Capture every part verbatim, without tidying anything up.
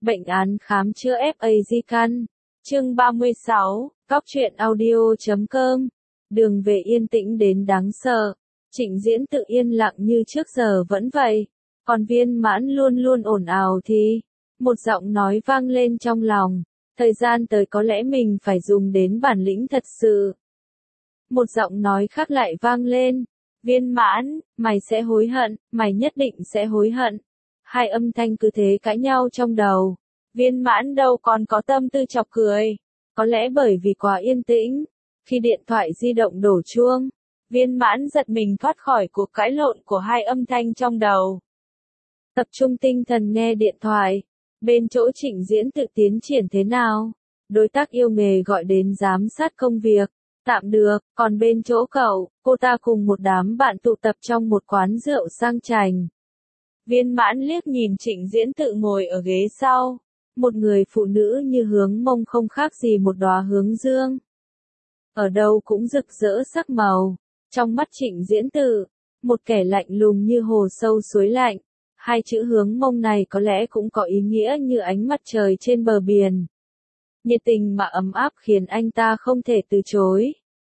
Bệnh án khám chữa ép a di căn. Chương ba mươi sáu, Cóc truyện audio chấm com. Đường về yên tĩnh đến đáng sợ. Trịnh Diễn tự yên lặng như trước giờ vẫn vậy. Còn Viên Mãn luôn luôn ồn ào thì. Một giọng nói vang lên trong lòng. Thời gian tới có lẽ mình phải dùng đến bản lĩnh thật sự. Một giọng nói khác lại vang lên. Viên Mãn, mày sẽ hối hận, mày nhất định sẽ hối hận. Hai âm thanh cứ thế cãi nhau trong đầu. Viên Mãn đâu còn có tâm tư chọc cười. Có lẽ bởi vì quá yên tĩnh. Khi điện thoại di động đổ chuông, Viên Mãn giật mình thoát khỏi cuộc cãi lộn của hai âm thanh trong đầu. Tập trung tinh thần nghe điện thoại. Bên chỗ Trịnh Diễn tự tiến triển thế nào? Đối tác yêu nghề gọi đến giám sát công việc. Tạm được, còn bên chỗ cậu, cô ta cùng một đám bạn tụ tập trong một quán rượu sang chảnh. Viên Mãn liếc nhìn Trịnh Diễn tự ngồi ở ghế sau. Một người phụ nữ như hướng mông không khác gì một đóa hướng dương. Ở đâu cũng rực rỡ sắc màu. Trong mắt Trịnh Diễn tự, một kẻ lạnh lùng như hồ sâu suối lạnh. Hai chữ hướng mông này có lẽ cũng có ý nghĩa như ánh mặt trời trên bờ biển. Nhiệt tình mà ấm áp khiến anh ta không thể từ chối.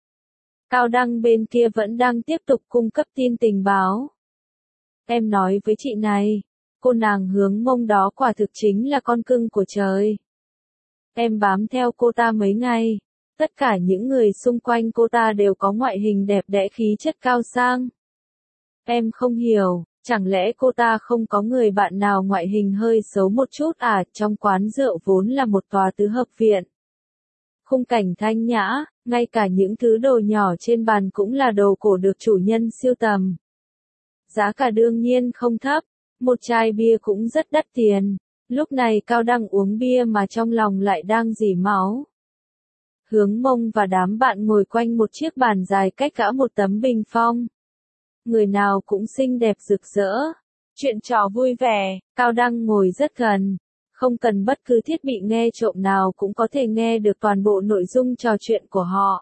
Cao Đăng bên kia vẫn đang tiếp tục cung cấp tin tình báo. Em nói với chị này, cô nàng hướng mông đó quả thực chính là con cưng của trời. Em bám theo cô ta mấy ngày, tất cả những người xung quanh cô ta đều có ngoại hình đẹp đẽ khí chất cao sang. Em không hiểu, chẳng lẽ cô ta không có người bạn nào ngoại hình hơi xấu một chút à? Trong quán rượu vốn là một tòa tứ hợp viện. Khung cảnh thanh nhã, ngay cả những thứ đồ nhỏ trên bàn cũng là đồ cổ được chủ nhân sưu tầm. Giá cả đương nhiên không thấp, một chai bia cũng rất đắt tiền. Lúc này Cao Đăng uống bia mà trong lòng lại đang rỉ máu. Hướng mông và đám bạn ngồi quanh một chiếc bàn dài cách gã một tấm bình phong. Người nào cũng xinh đẹp rực rỡ. Chuyện trò vui vẻ, Cao Đăng ngồi rất gần. Không cần bất cứ thiết bị nghe trộm nào cũng có thể nghe được toàn bộ nội dung trò chuyện của họ.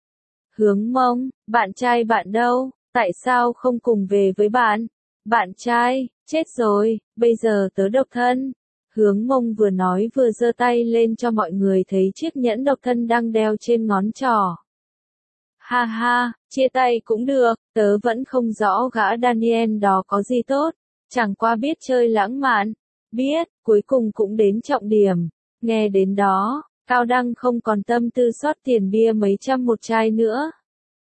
Hướng mông, bạn trai bạn đâu? Tại sao không cùng về với bạn? Bạn trai, chết rồi, bây giờ tớ độc thân. Hướng mông vừa nói vừa giơ tay lên cho mọi người thấy chiếc nhẫn độc thân đang đeo trên ngón trỏ. Ha ha, chia tay cũng được, tớ vẫn không rõ gã Daniel đó có gì tốt, chẳng qua biết chơi lãng mạn. Biết, cuối cùng cũng đến trọng điểm. Nghe đến đó, Cao Đăng không còn tâm tư sót tiền bia mấy trăm một chai nữa.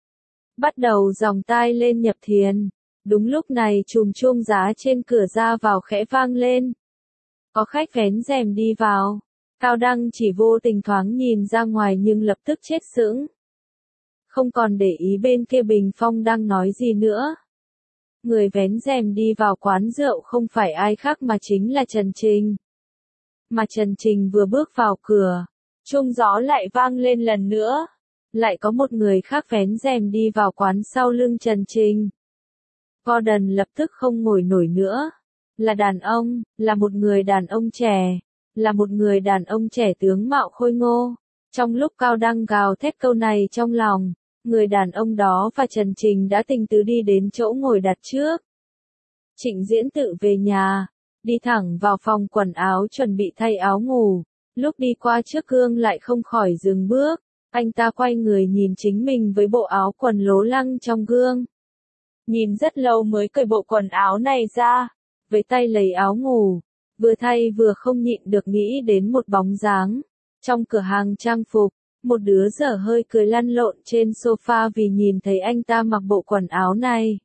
Bắt đầu dòng tai lên nhập thiền. Đúng lúc này chùm chuông giá trên cửa ra vào khẽ vang lên. Có khách vén rèm đi vào. Cao Đăng chỉ vô tình thoáng nhìn ra ngoài nhưng lập tức chết sững. Không còn để ý bên kia bình phong đang nói gì nữa. Người vén rèm đi vào quán rượu không phải ai khác mà chính là Trần Trình. Mà Trần Trình vừa bước vào cửa, chuông gió lại vang lên lần nữa. Lại có một người khác vén rèm đi vào quán sau lưng Trần Trình. Gordon lập tức không ngồi nổi nữa. Là đàn ông, là một người đàn ông trẻ, là một người đàn ông trẻ tướng mạo khôi ngô. Trong lúc Cao Đăng gào thét câu này trong lòng, người đàn ông đó và Trần Trình đã tình tứ đi đến chỗ ngồi đặt trước. Trịnh Diễn tự về nhà, đi thẳng vào phòng quần áo chuẩn bị thay áo ngủ. Lúc đi qua trước gương lại không khỏi dừng bước. Anh ta quay người nhìn chính mình với bộ áo quần lố lăng trong gương. Nhìn rất lâu mới cởi bộ quần áo này ra. Với tay lấy áo ngủ, vừa thay vừa không nhịn được nghĩ đến một bóng dáng. Trong cửa hàng trang phục, một đứa dở hơi cười lăn lộn trên sofa vì nhìn thấy anh ta mặc bộ quần áo này.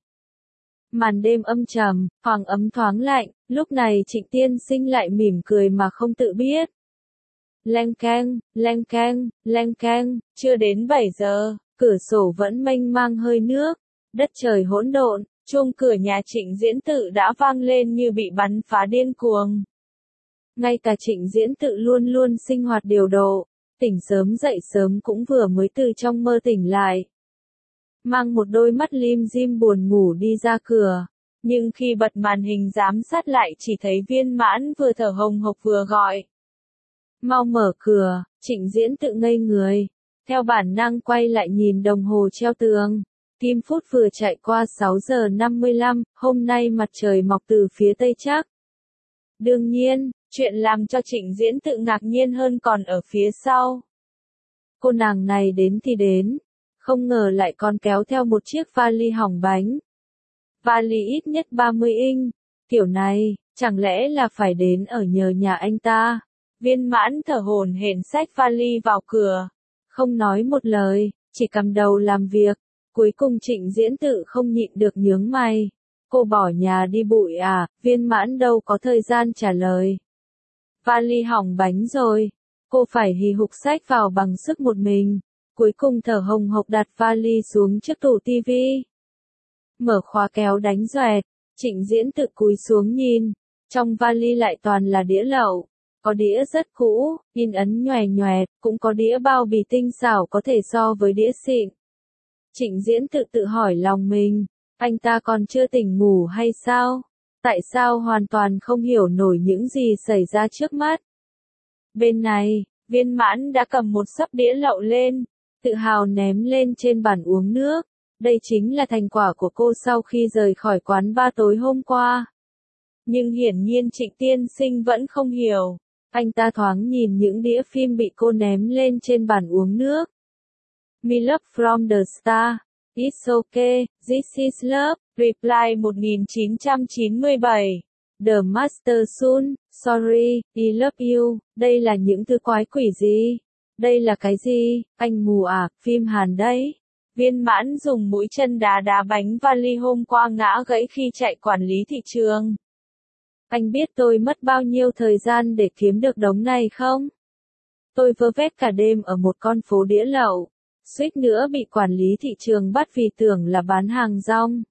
Màn đêm âm trầm, hoàng ấm thoáng lạnh, lúc này Trịnh Tiên Sinh lại mỉm cười mà không tự biết. Leng keng, leng keng, leng keng, chưa đến bảy giờ, cửa sổ vẫn mênh mang hơi nước, đất trời hỗn độn, chuông cửa nhà Trịnh Diễn tự đã vang lên như bị bắn phá điên cuồng. Ngay cả Trịnh Diễn tự luôn luôn sinh hoạt điều độ, tỉnh sớm dậy sớm cũng vừa mới từ trong mơ tỉnh lại. Mang một đôi mắt lim dim buồn ngủ đi ra cửa, nhưng khi bật màn hình giám sát lại chỉ thấy Viên Mãn vừa thở hồng hộc vừa gọi. Mau mở cửa, Trịnh Diễn tự ngây người, theo bản năng quay lại nhìn đồng hồ treo tường. Kim phút vừa chạy qua sáu giờ năm mươi lăm, hôm nay mặt trời mọc từ phía tây chắc. Đương nhiên, chuyện làm cho Trịnh Diễn Tự ngạc nhiên hơn còn ở phía sau. Cô nàng này đến thì đến, không ngờ lại còn kéo theo một chiếc vali hỏng bánh. Vali ít nhất ba mươi inch, kiểu này, chẳng lẽ là phải đến ở nhờ nhà anh ta. Viên Mãn thở hổn hển xách vali vào cửa, không nói một lời, chỉ cầm đầu làm việc. Cuối cùng Trịnh Diễn Tự không nhịn được nhướng mày. Cô bỏ nhà đi bụi à? Viên Mãn đâu có thời gian trả lời. Vali hỏng bánh rồi, cô phải hì hục xách vào bằng sức một mình. Cuối cùng thở hồng hộc đặt vali xuống trước tủ tivi. Mở khóa kéo đánh doẹt, Trịnh Diễn Tự cúi xuống nhìn, trong vali lại toàn là đĩa lậu. Có đĩa rất cũ, in ấn nhòe nhòe, cũng có đĩa bao bì tinh xảo có thể so với đĩa xịn. Trịnh Diễn Tự tự hỏi lòng mình, anh ta còn chưa tỉnh ngủ hay sao? Tại sao hoàn toàn không hiểu nổi những gì xảy ra trước mắt? Bên này, Viên Mãn đã cầm một xấp đĩa lậu lên, tự hào ném lên trên bàn uống nước. Đây chính là thành quả của cô sau khi rời khỏi quán bar tối hôm qua. Nhưng hiển nhiên Trịnh tiên sinh vẫn không hiểu. Anh ta thoáng nhìn những đĩa phim bị cô ném lên trên bàn uống nước. Me Love from the Star, It's Okay, This is Love, Reply một nghìn chín trăm chín mươi bảy, The Master Soon, Sorry, I Love You, đây là những thứ quái quỷ gì? Đây là cái gì? Anh mù à, phim Hàn đấy. Viên Mãn dùng mũi chân đá đá bánh vali hôm qua ngã gãy khi chạy quản lý thị trường. Anh biết tôi mất bao nhiêu thời gian để kiếm được đống này không? Tôi vơ vét cả đêm ở một con phố đĩa lậu, suýt nữa bị quản lý thị trường bắt vì tưởng là bán hàng rong.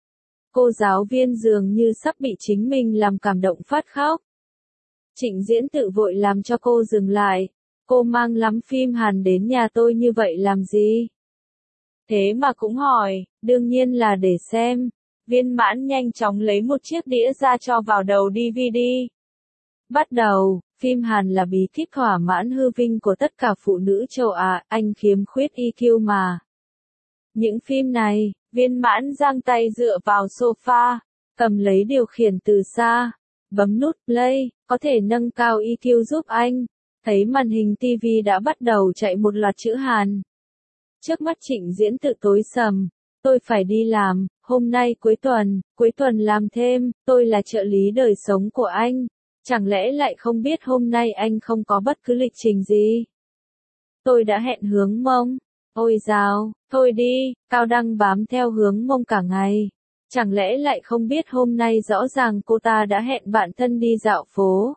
Cô giáo viên dường như sắp bị chính mình làm cảm động phát khóc. Trịnh Diễn Tự vội làm cho cô dừng lại. Cô mang lắm phim Hàn đến nhà tôi như vậy làm gì? Thế mà cũng hỏi, đương nhiên là để xem. Viên Mãn nhanh chóng lấy một chiếc đĩa ra cho vào đầu đê vê đê. Bắt đầu, phim Hàn là bí kíp thỏa mãn hư vinh của tất cả phụ nữ châu Á, anh khiếm khuyết i kiu mà. Những phim này, Viên Mãn giang tay dựa vào sofa, cầm lấy điều khiển từ xa, bấm nút play, có thể nâng cao i kiu giúp anh. Thấy màn hình tivi đã bắt đầu chạy một loạt chữ Hàn. Trước mắt Trịnh Diễn Tự tối sầm. Tôi phải đi làm, hôm nay cuối tuần, cuối tuần làm thêm, tôi là trợ lý đời sống của anh. Chẳng lẽ lại không biết hôm nay anh không có bất cứ lịch trình gì? Tôi đã hẹn hướng Mông. Ôi dào, thôi đi, Cao Đăng bám theo hướng Mông cả ngày. Chẳng lẽ lại không biết hôm nay rõ ràng cô ta đã hẹn bạn thân đi dạo phố.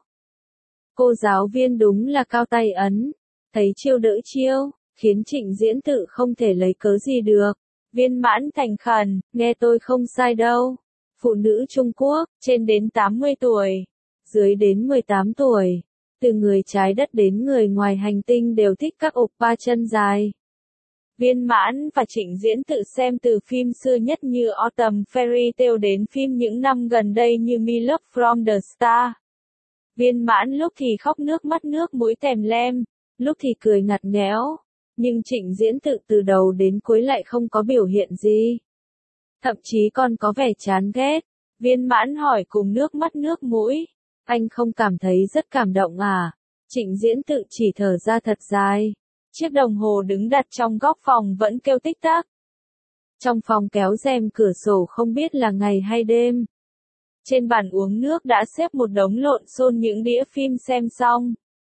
Cô giáo viên đúng là cao tay ấn. Thấy chiêu đỡ chiêu, khiến Trịnh Diễn Tự không thể lấy cớ gì được. Viên Mãn thành khẩn, nghe tôi không sai đâu. Phụ nữ Trung Quốc, trên đến tám mươi tuổi, dưới đến mười tám tuổi, từ người trái đất đến người ngoài hành tinh đều thích các oppa chân dài. Viên Mãn và Trịnh Diễn Tự xem từ phim xưa nhất như Autumn Fairy Tale đến phim những năm gần đây như Me Love from the Star. Viên Mãn lúc thì khóc nước mắt nước mũi tèm lem, lúc thì cười ngặt nghẽo. Nhưng Trịnh Diễn Tự từ đầu đến cuối lại không có biểu hiện gì. Thậm chí còn có vẻ chán ghét. Viên Mãn hỏi cùng nước mắt nước mũi. Anh không cảm thấy rất cảm động à? Trịnh Diễn Tự chỉ thở ra thật dài. Chiếc đồng hồ đứng đặt trong góc phòng vẫn kêu tích tắc. Trong phòng kéo rèm cửa sổ không biết là ngày hay đêm. Trên bàn uống nước đã xếp một đống lộn xộn những đĩa phim xem xong.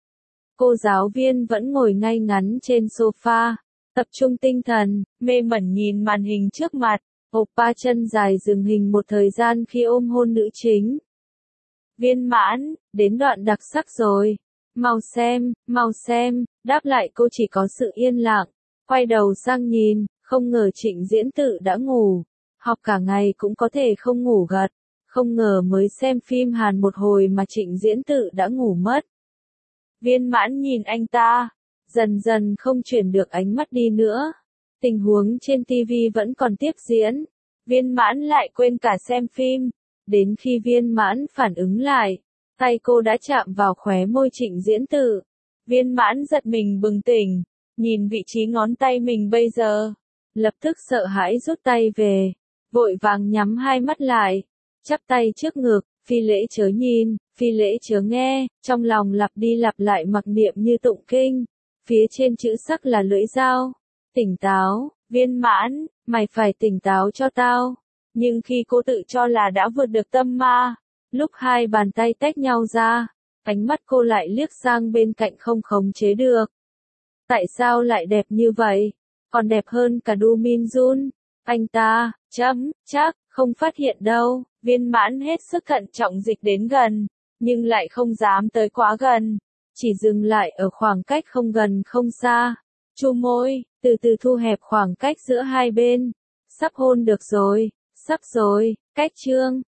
Cô giáo viên vẫn ngồi ngay ngắn trên sofa, tập trung tinh thần, mê mẩn nhìn màn hình trước mặt. Oppa chân dài dừng hình một thời gian khi ôm hôn nữ chính. Viên Mãn, đến đoạn đặc sắc rồi. Mau xem, mau xem, đáp lại cô chỉ có sự yên lặng. Quay đầu sang nhìn, không ngờ Trịnh Diễn Tự đã ngủ. Học cả ngày cũng có thể không ngủ gật. Không ngờ mới xem phim Hàn một hồi mà Trịnh Diễn Tự đã ngủ mất. Viên Mãn nhìn anh ta, dần dần không chuyển được ánh mắt đi nữa. Tình huống trên tivi vẫn còn tiếp diễn. Viên Mãn lại quên cả xem phim. Đến khi Viên Mãn phản ứng lại, tay cô đã chạm vào khóe môi Trịnh Diễn Tự. Viên Mãn giật mình bừng tỉnh, nhìn vị trí ngón tay mình bây giờ. Lập tức sợ hãi rút tay về, vội vàng nhắm hai mắt lại, chắp tay trước ngực, phi lễ chớ nhìn, phi lễ chớ nghe, trong lòng lặp đi lặp lại mặc niệm như tụng kinh. Phía trên chữ sắc là lưỡi dao. Tỉnh táo, viên mãn, mày phải tỉnh táo cho tao. Nhưng khi cô tự cho là đã vượt được tâm ma, lúc hai bàn tay tách nhau ra, ánh mắt cô lại liếc sang bên cạnh không khống chế được. Tại sao lại đẹp như vậy? Còn đẹp hơn cả Du Min Jun. Anh ta, chấm, chắc, không phát hiện đâu. Viên mãn hết sức thận trọng dịch đến gần, nhưng lại không dám tới quá gần. Chỉ dừng lại ở khoảng cách không gần không xa. Chu môi, từ từ thu hẹp khoảng cách giữa hai bên. Sắp hôn được rồi, sắp rồi, cách chương.